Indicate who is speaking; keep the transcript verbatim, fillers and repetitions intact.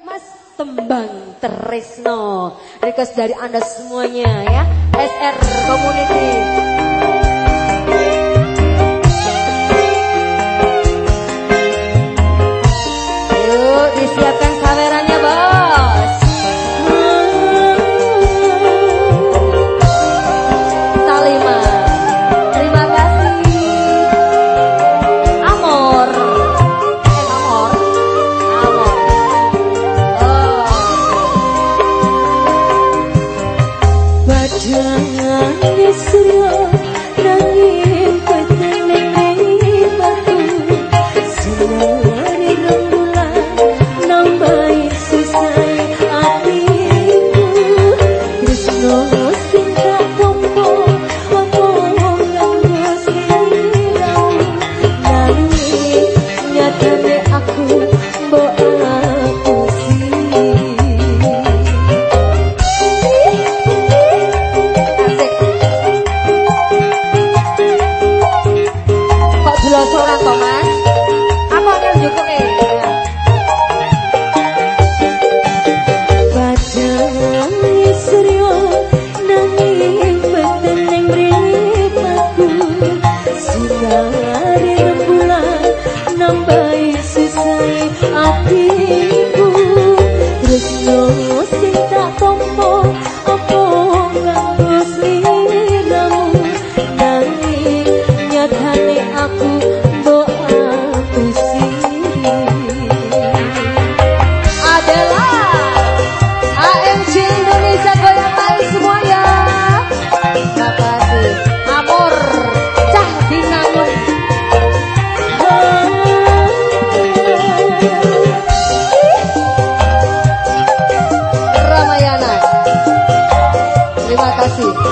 Speaker 1: Mas Tembang Tresno. Request dari Anda semuanya ya. S R Community. Yuk disiapkan kameranya bos. Salima, terima kasih. Amor, eh Amor, Amor. Oh. Bajangan Yesria nanging peteneng batu sinari rembulan nambahi susai hatiku Krisno sing tak tompo apa ganggu sliramu nanging nyatane aku mbok apusi kok jelas-jelas toh Mas apa yang cukup eh Badan Yesria nanging peteneng mripatku sinari rembulan nambahi susai hatiku Tresno sing tak tompo apa ganggu sliramu nanging nyatane aku mbok apusi adalah A M C Indonesia goyang lagi semuanya. Terima kasih. Amor, cah dinanyung. Ramayana. Terima kasih.